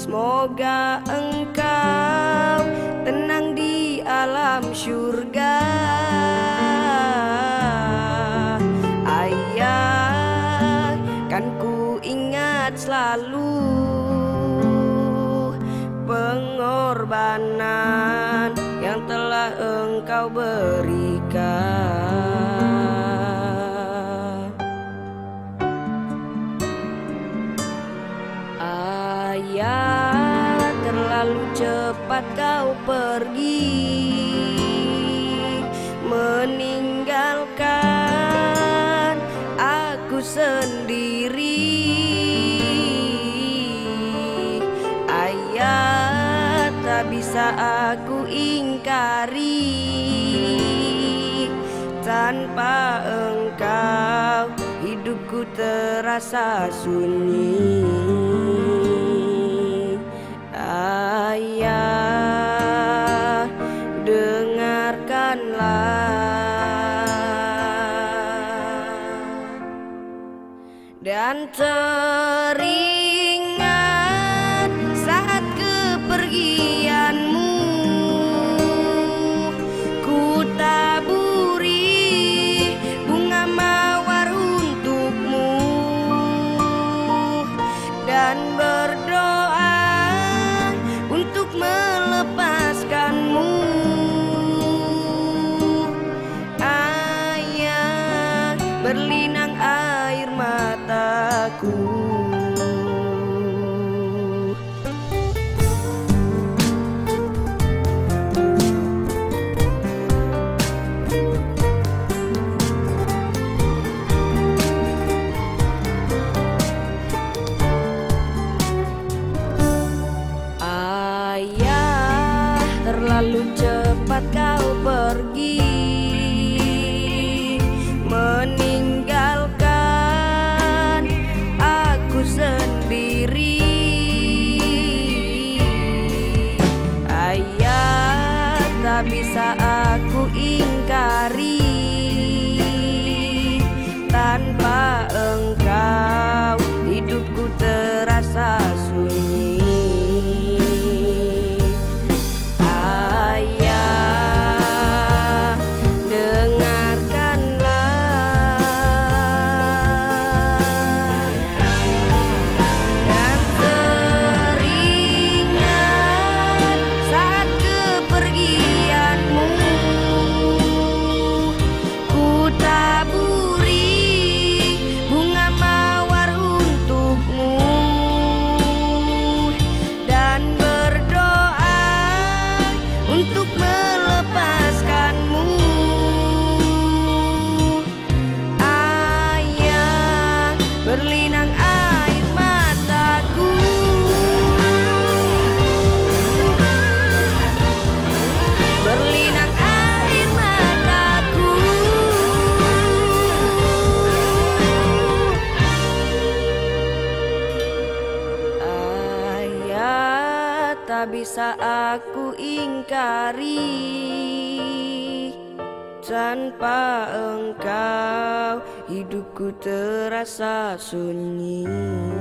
Semoga engkau tenang di alam syurga. Ayah, kan ku ingat selalu pengorbanan yang telah engkau berikan. Ayah, terlalu cepat kau pergi, meninggalkan aku sendiri. Ayah, tak bisa aku ingkari, tanpa engkau hidupku terasa sunyi. Ayah, dengarkanlah. Dan teringat saat kepergianmu, ku taburi bunga mawar untukmu dan berdoa untuk melepaskanmu. Ayah, berlinang air mataku. Ayah, terlalu cepat kau pergi, meninggalkan aku sendiri. Ayah, tak bisa aku ingkari, tanpa engkau hidupku terasa sunyi. Berlinang air mataku. Berlinang air mataku. Ayah, tak bisa aku ingkari, tanpa engkau hidupku terasa sunyi.